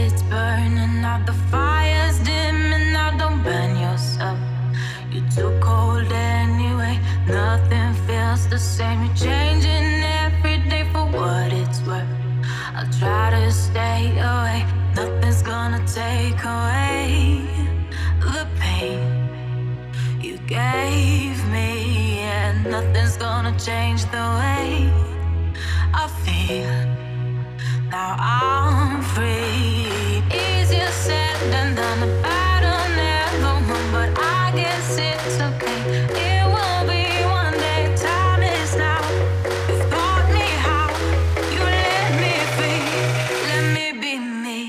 it's burning out, the fire's dimming out. Don't burn yourself. You're too cold anyway. Nothing feels the same. You're changing every day for what it's worth. I'll try to stay away. Nothing's gonna take away the pain you gave me, and nothing's gonna change the way I feel. Now I'm free. Easier said than done. The battle never won, but I guess it's okay. It will be one day. Time is now. You taught me how. You let me free. Let me be me.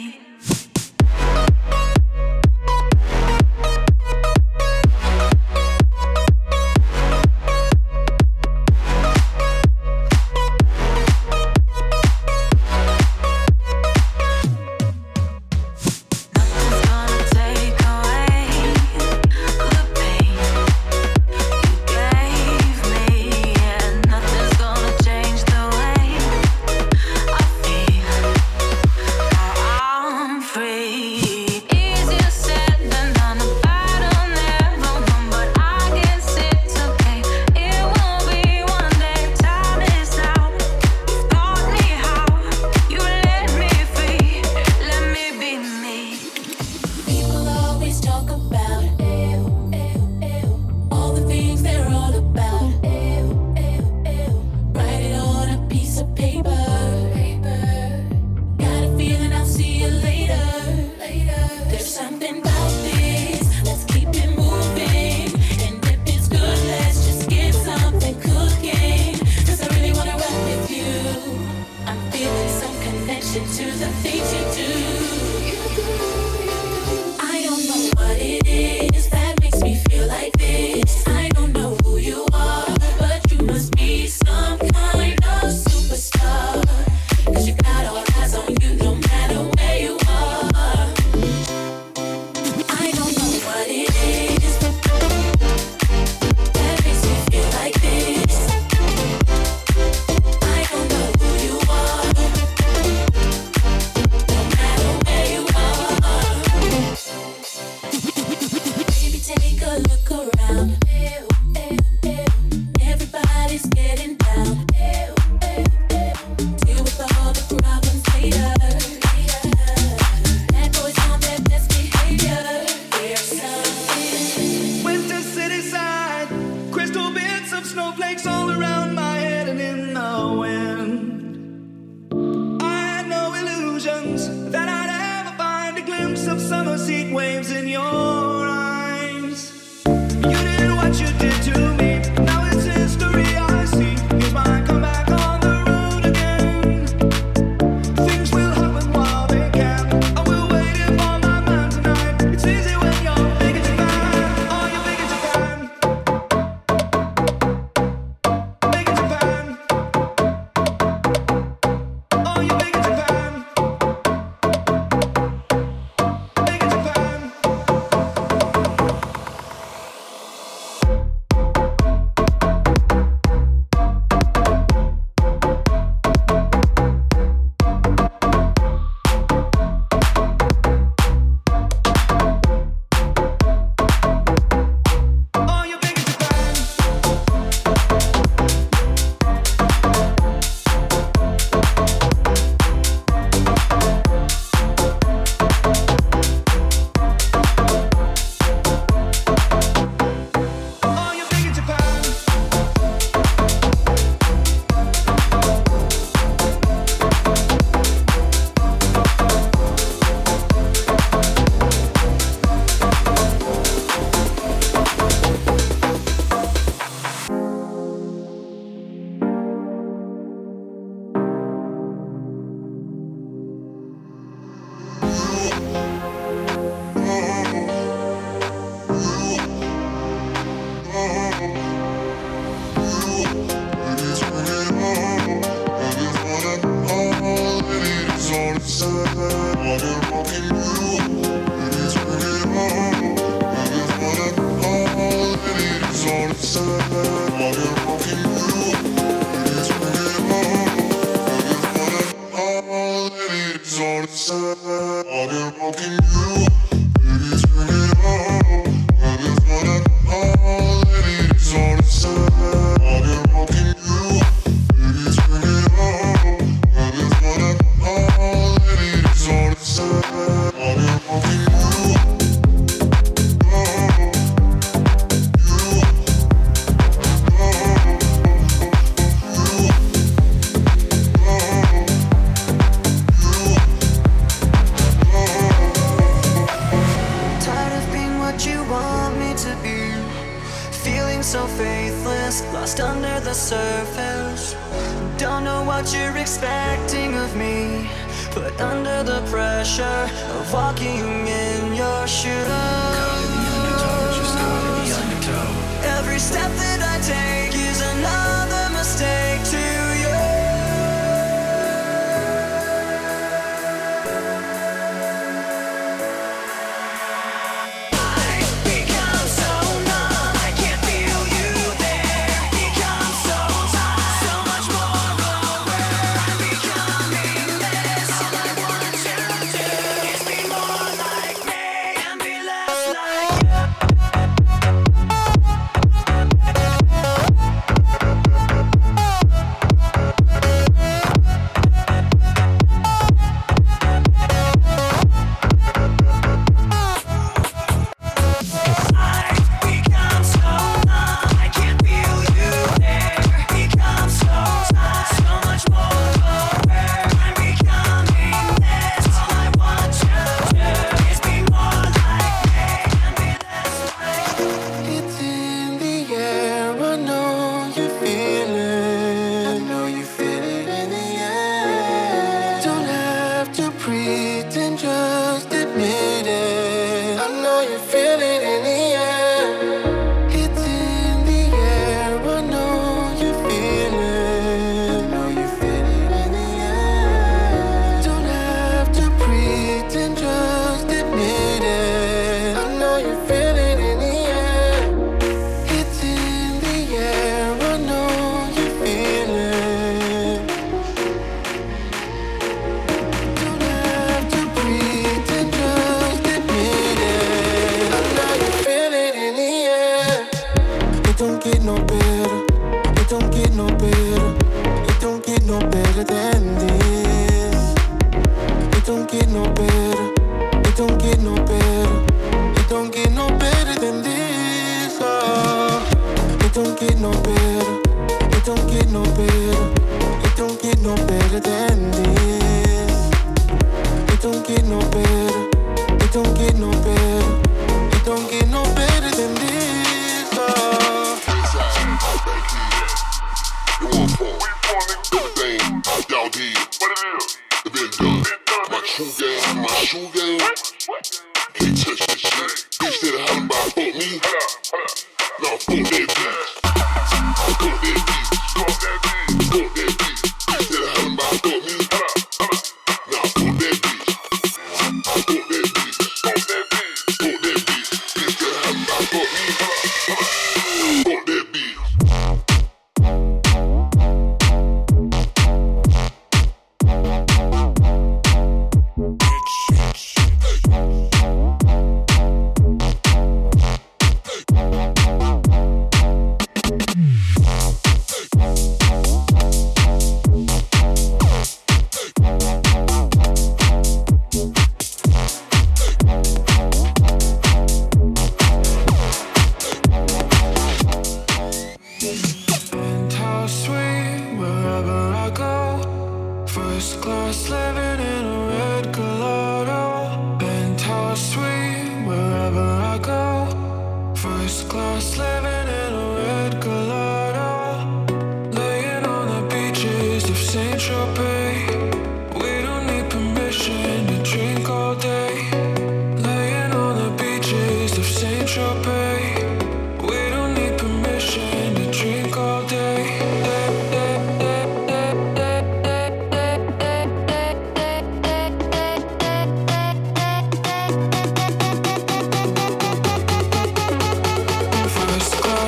First class.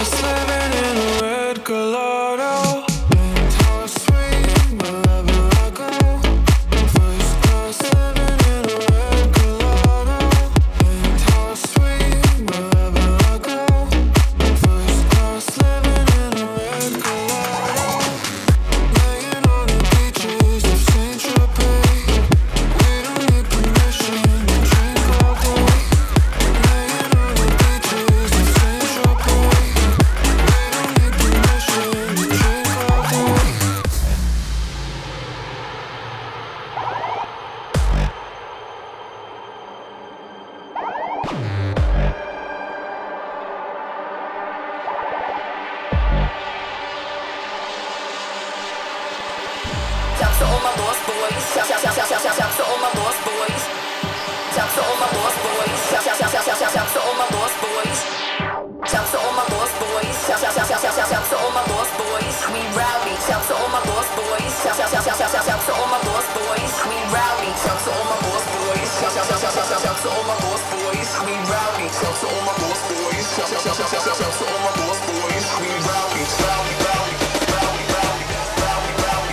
to all my lost boys, we rowdy. Shout to all my lost boys. Shout to all my lost boys, we rowdy, rowdy, rowdy, rowdy, rowdy, rowdy, rowdy,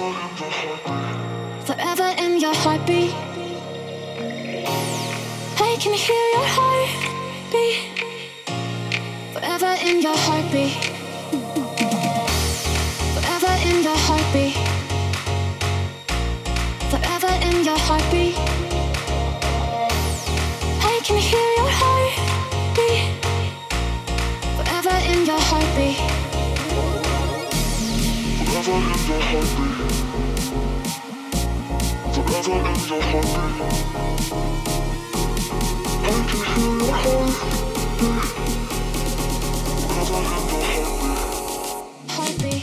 Forever in your heartbeat. I can hear your heartbeat. Forever in your heartbeat. Forever in your heartbeat. Forever in your heartbeat. I can hear your heartbeat. Forever in your heartbeat. Forever in your heartbeat. Forever in your heartbeat. I can hear your heartbeat. Forever in your heartbeat. Heartbeat.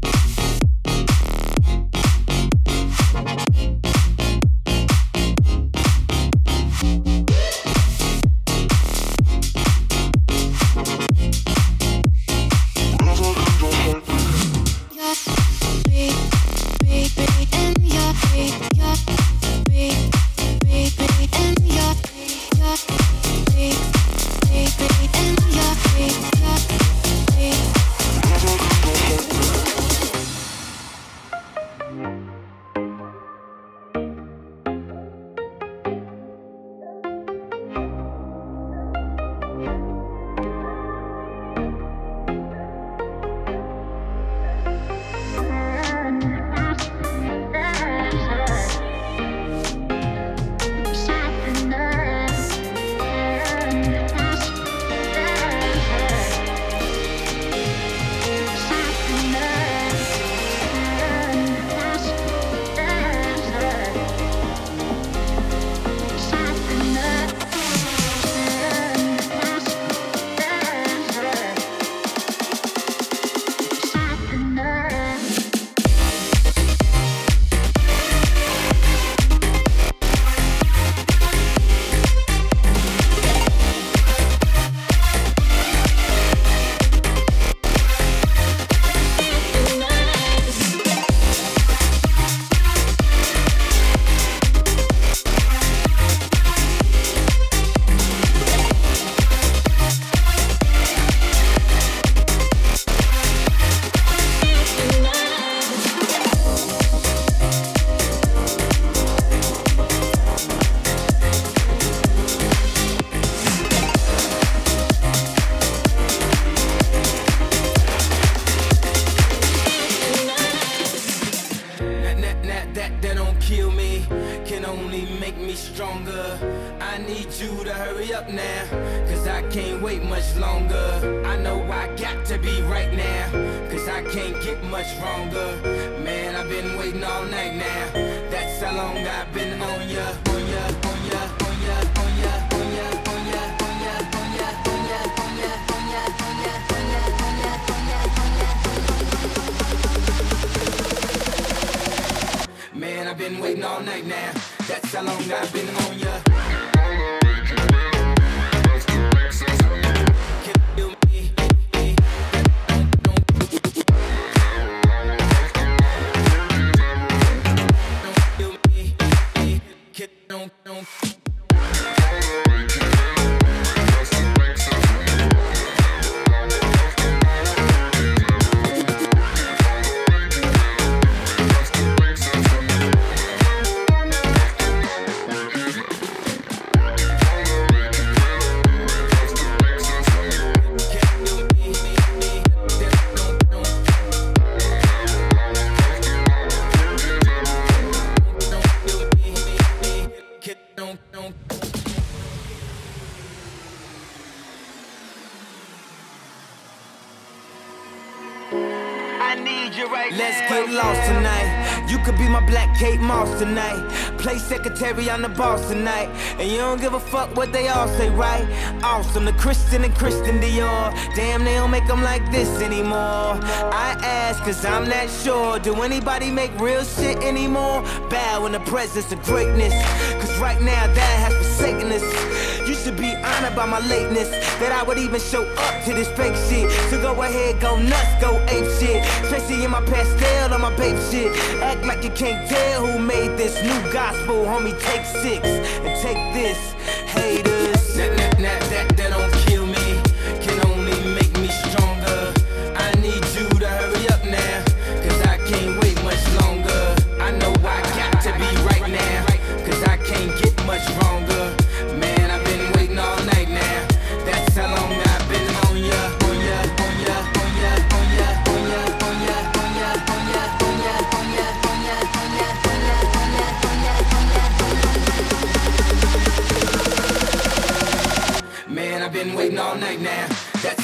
Let's get lost tonight. You could be my black Kate Moss tonight. Play secretary, I'm the boss tonight. And you don't give a fuck what they all say, right? Awesome, the Christian and Christian Dior. Damn, they don't make them like this anymore. I ask, cause I'm not sure. Do anybody make real shit anymore? Bow in the presence of greatness. Cause right now that has forsaken us. You should be honored by my lateness. That I would even show up to this fake shit. So go ahead, go nuts, go ape shit. Especially in my pastel on my babe shit. Act like you can't tell who made this new gospel. Homie, take 6 and take this, haters. That don't kill me, can only make me stronger. I need you to hurry up now, cause I can't wait much longer.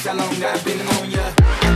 how long I've been on ya.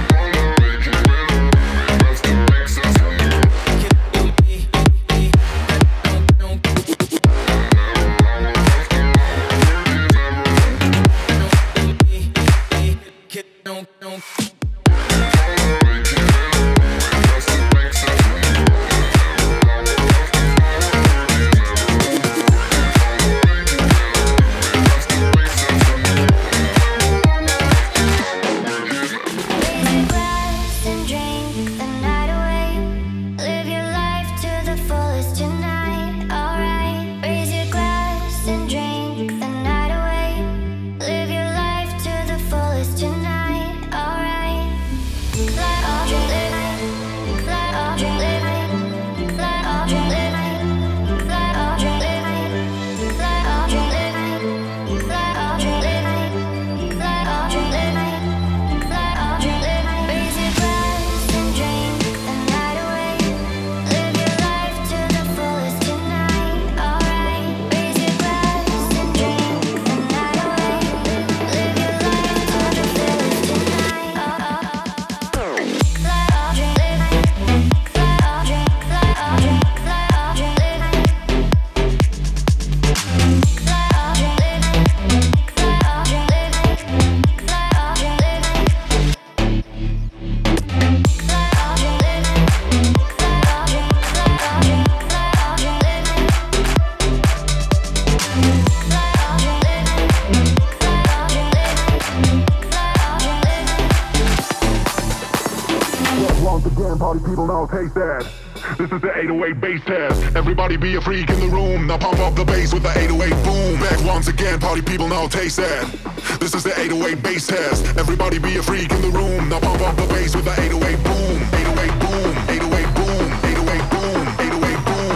Taste that. This is the 808 bass test. Everybody be a freak in the room. Now pump up the bass with the 808 boom. Back once again, party people now taste that. This is the 808 bass test. Everybody be a freak in the room. Now pump up the bass with the 808 boom. 808 boom. 808 boom. 808 boom. 808 boom.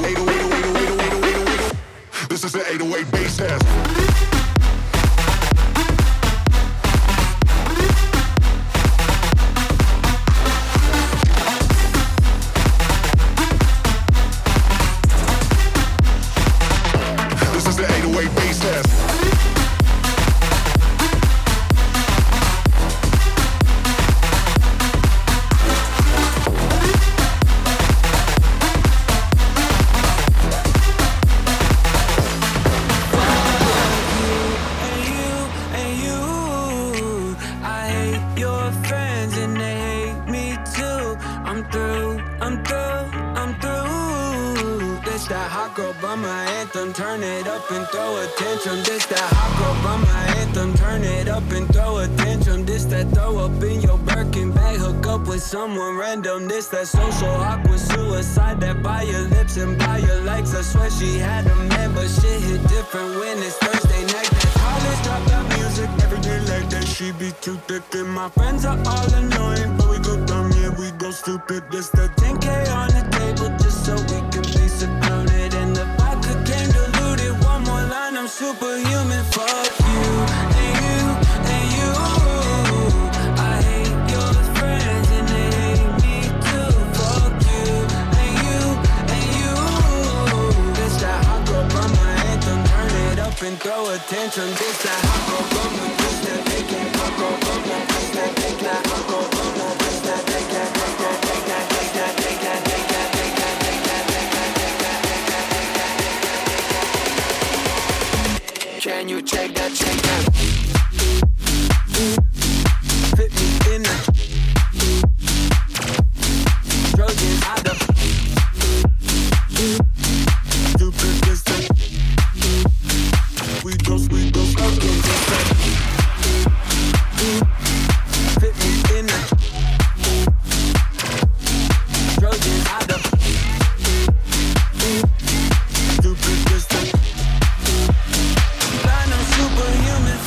808. This is the 808 bass test. Turn it up and throw a tantrum. This that hot girl bummer anthem. Turn it up and throw a tantrum. This that throw up in your Birkin bag. Hook up with someone random. This that social awkward suicide. That by your lips and by your legs. I swear she had a man, but shit hit different when it's Thursday night. That college drop that music every day like that. She be too thick and my friends are all annoying, but we go dumb, yeah, we go stupid. This that 10K on the table just so we can be secluded. And the vodka came diluted. One more line, I'm superhuman. Fuck you and you and you. I hate your friends and they hate me too. Fuck you and you and you. This that hot girl bummer anthem. Turn it up and throw a tantrum. This that hot girl bummer. This that they can't hot girl bummer. This that they can't hot girl bummer. This that they can't take that, take that, take that, take that, take that, take that, take that, take that. Can you check that, check that? Fit me in that. Trojan out of stupid distance. We go, fucking distance. Fit me in that. Trojan out of stupid distance. Blind, I'm superhuman.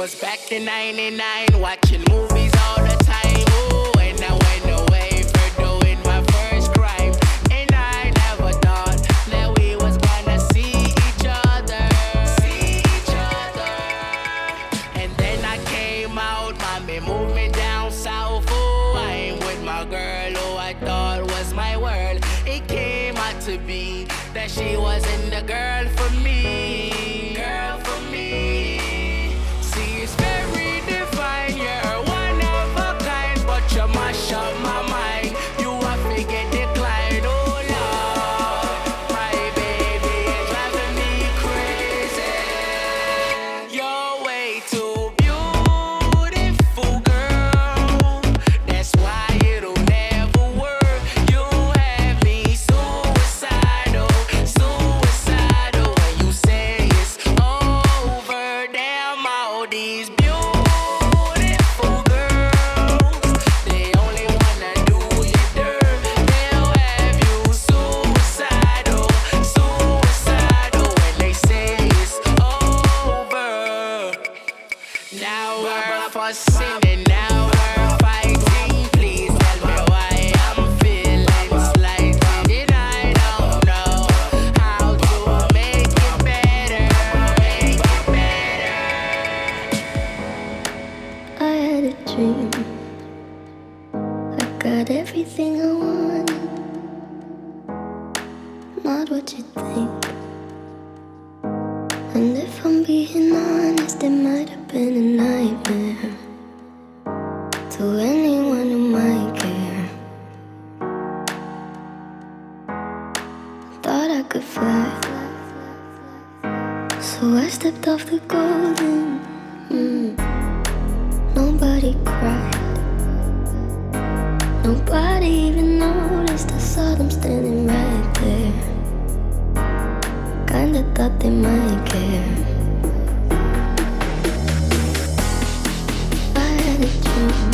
was back in 99, watching movies all the time. Ooh, and I went away for doing my first crime. And I never thought that we was gonna see each other. And then I came out, mommy moved me down south. Ooh, I ain't with my girl who I thought was my world. It came out to be that she wasn't the girl for me. See, it's very divine. You're one of a kind, but you mash up my mind. You are forget decline. Oh Lord, my baby is driving me crazy. You're way too beautiful, girl. That's why it'll never work. You have me suicidal. When you say it's over. Damn, all these beautiful girls, they only wanna do you dirt. They'll have you suicidal when they say it's over. Now we're fussing and now we're fighting. Please tell me why I'm feeling slighted. And I don't know how to make it better. I had a dream. I got everything I wanted, not what you think. And if I'm being honest, it might have been a nightmare to anyone who might care. Thought I could fly, so I stepped off the golden. Nobody cried. Nobody even noticed. I saw them standing right there. Kinda thought they might care. I had a dream.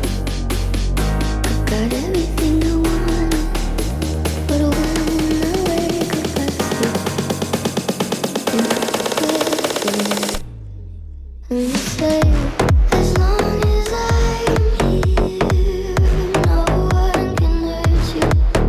I got everything I wanted, but when I wake up, I sleep in a dream. And you say, as long as I'm here, no one can hurt you.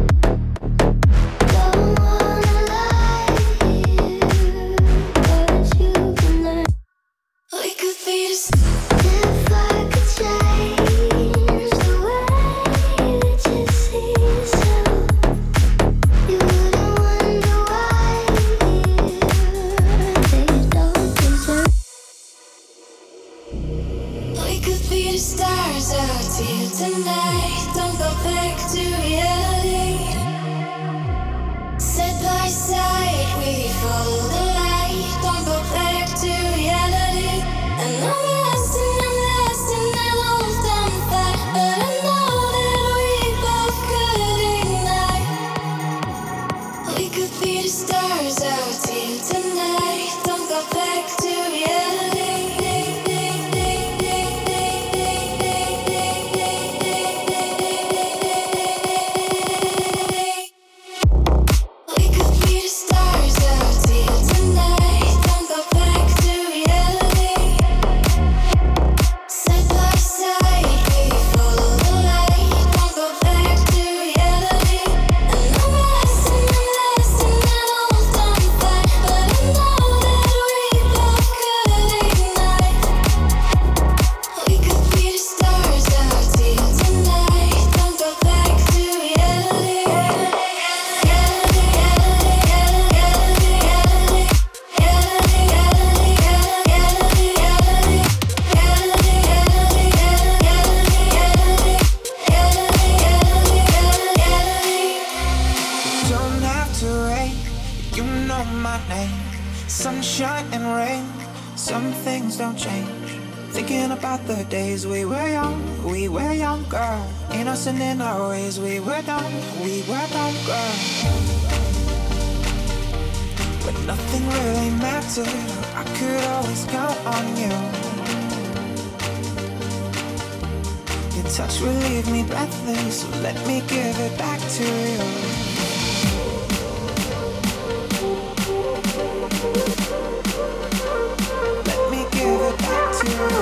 Don't wanna lie here, but you can learn. We could be the if I could change the way that you see yourself, you wouldn't wonder why they don't deserve. We could be the stars out here tonight. Don't go back to reality. Side by side, we follow the light. Don't go back to reality. And I'm lost and I lost on fire, but I know that we both could ignite. We could be the stars out here tonight. Don't go back to reality. We could be the stars out here tonight. Don't go back to reality. Side by side, we follow the light. Don't go back to reality. And I'm lost and I lost on fire, but I know that we both could ignite. We could be the stars out here tonight. Don't go back to reality. Don't have to wait, you know my name. Sunshine and rain, some things don't change. Thinking about the days we were young, girl. Innocent in our ways, we were dumb, girl. But nothing really mattered, I could always count on you. Your touch will leave me breathless, so let me give it back to you. Let me give it back to you.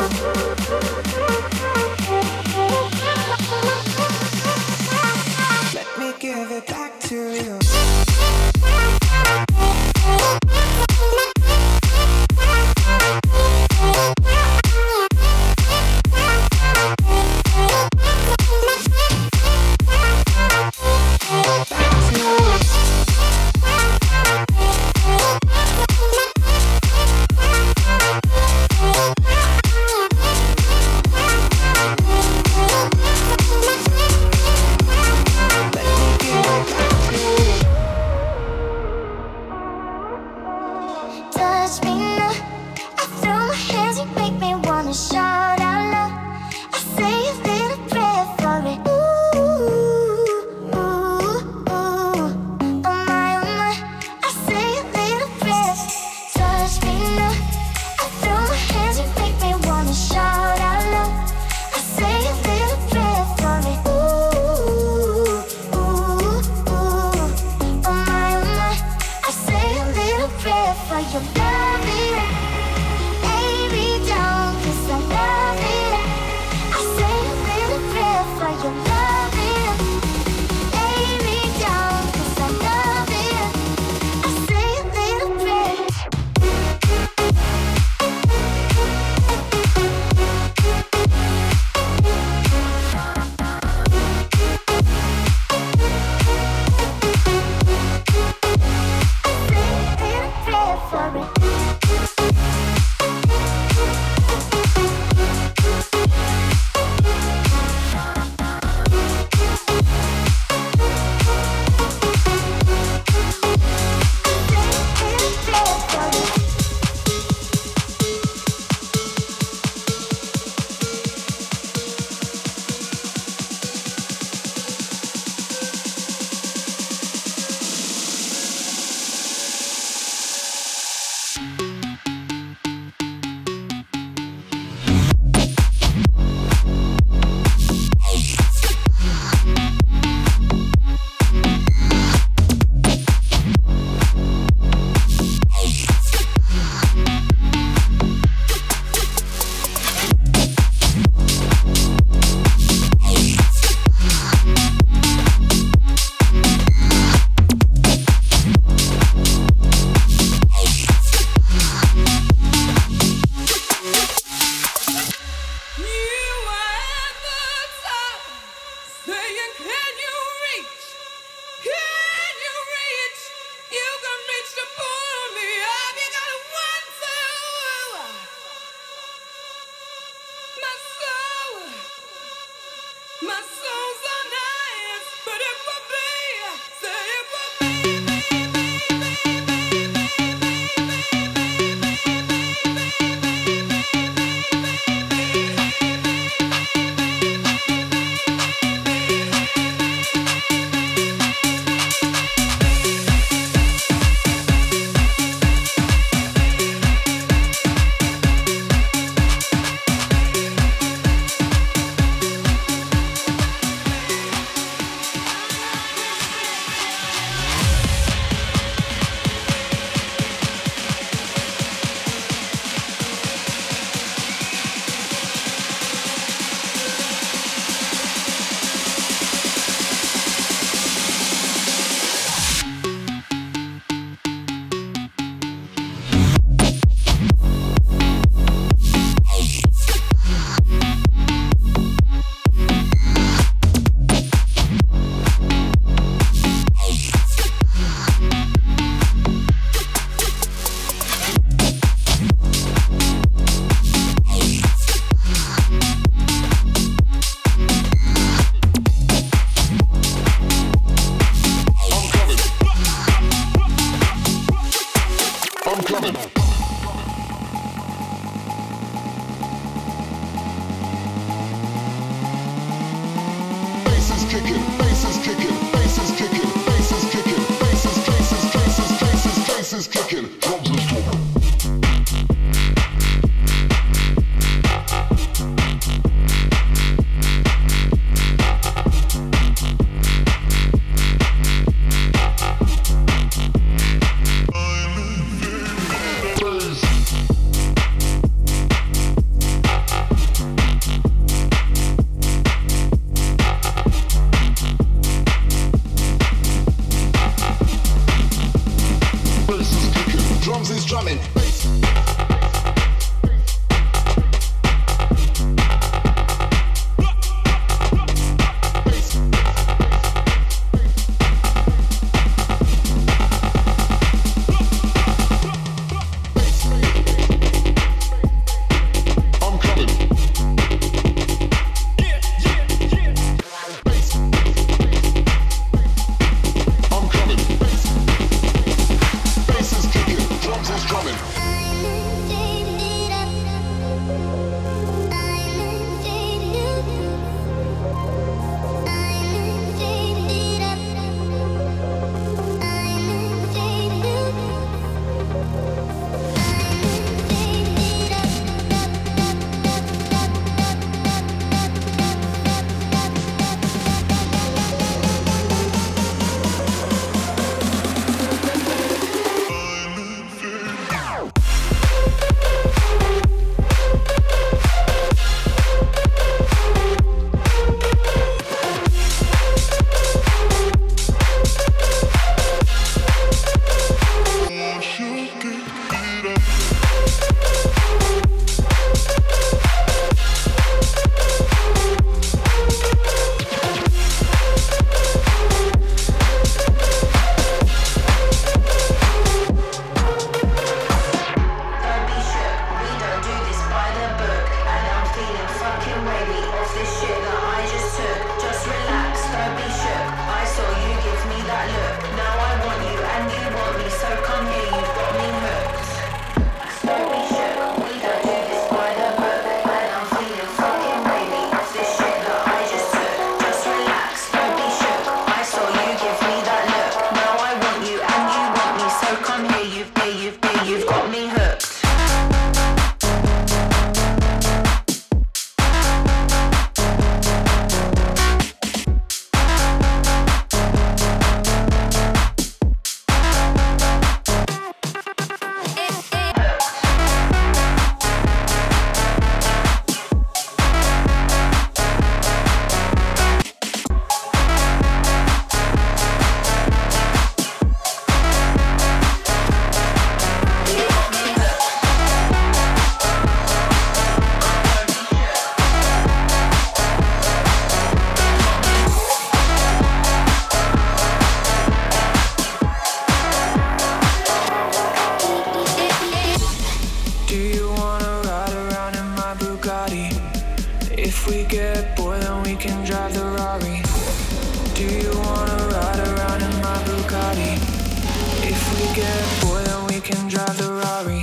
we get bored, then we can drive the Rari. Do you wanna ride around in my Bugatti? If we get bored, then we can drive the Rari.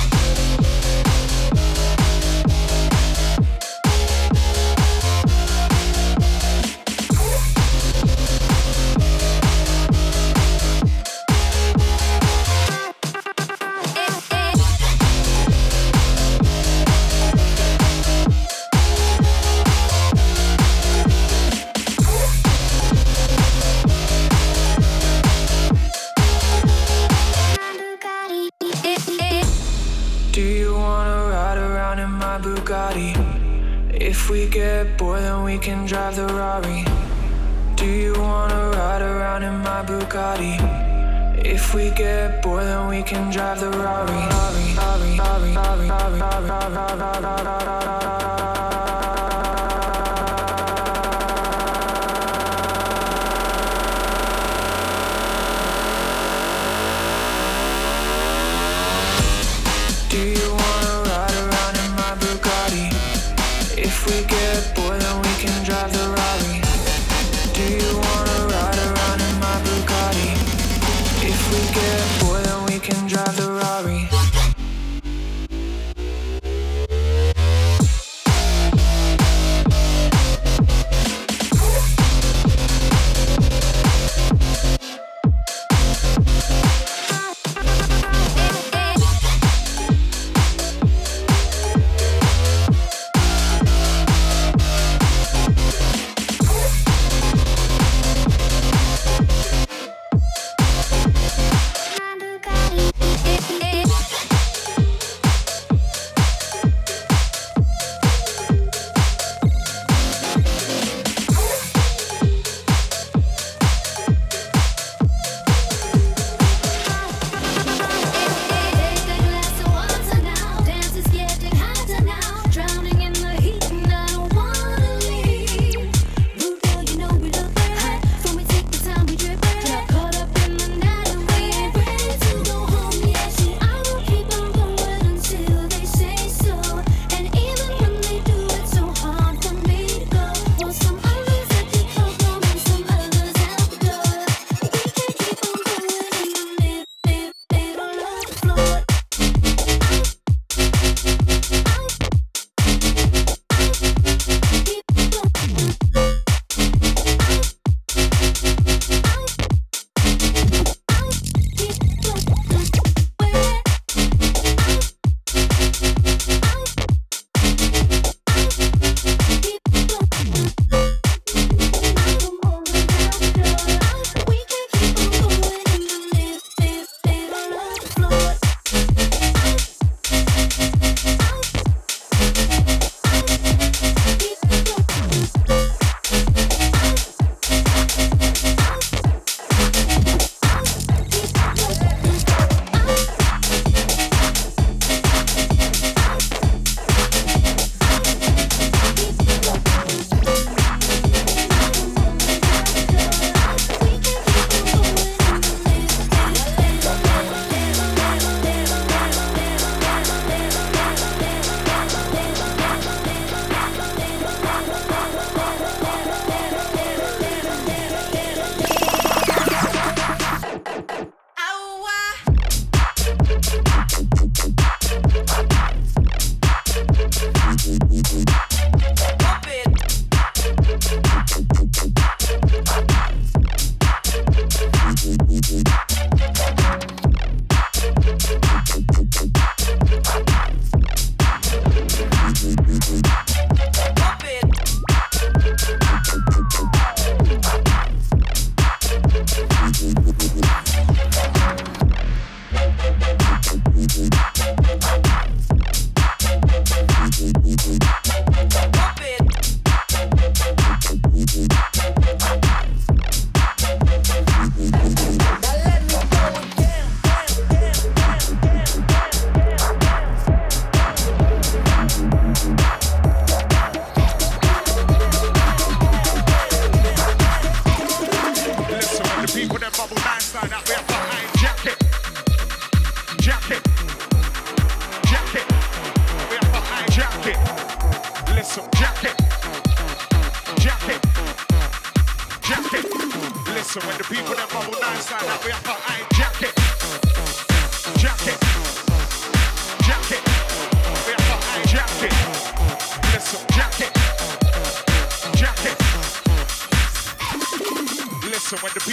Bugatti. If we get bored, then we can drive the Rari. Do you wanna ride around in my Bugatti? If we get bored, then we can drive the Rari. Do you wanna ride around in my Bugatti? If we get bored, then we can drive the Rari. Do you wanna ride around in my Bugatti? If we get bored, then we can drive the Rari.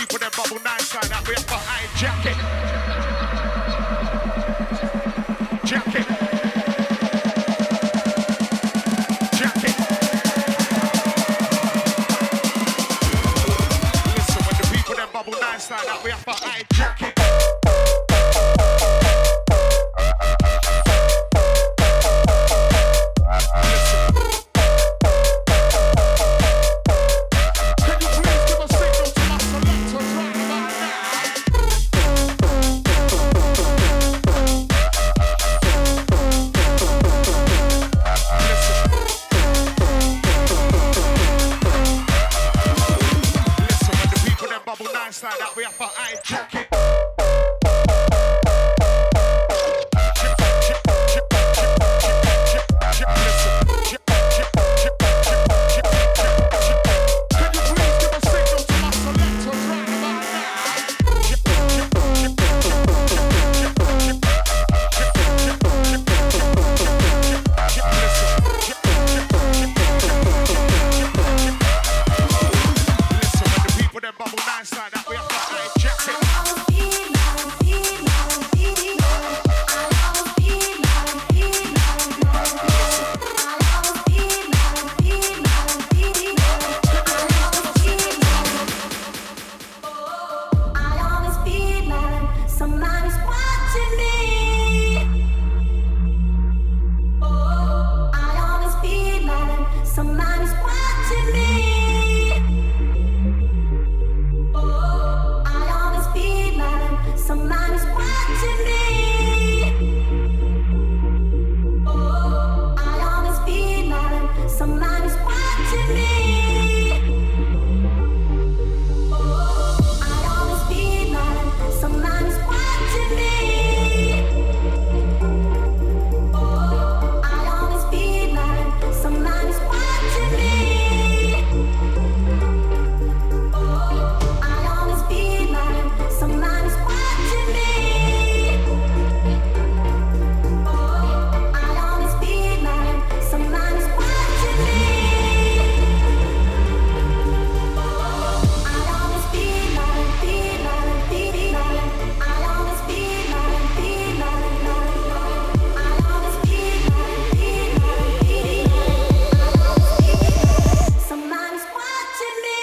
people that bubble nice like that. We have got a jacket. Jacket. Jacket. Listen, when the people that bubble nice like that, we have got a jacket. Like that, we have a high jacket. Can you please give a signal to my selectors right about now? Listen, when the people them bubble nice like that. Somebody's watching me. Somebody's watching me. Oh, I always be mine. Somebody's watching me. Oh, I always be mine. Somebody's watching me. Oh, I always be mine. Somebody's watching me. Oh, I always be mine. Somebody's watching me. Oh, I'll always be mine. Somebody's watching me. Oh, I'll always be mine, be mine, be mine. I'll always be mine, be mine, mine. I'll always be mine, be mine, be mine. I'll always be mine. Somebody's watching me.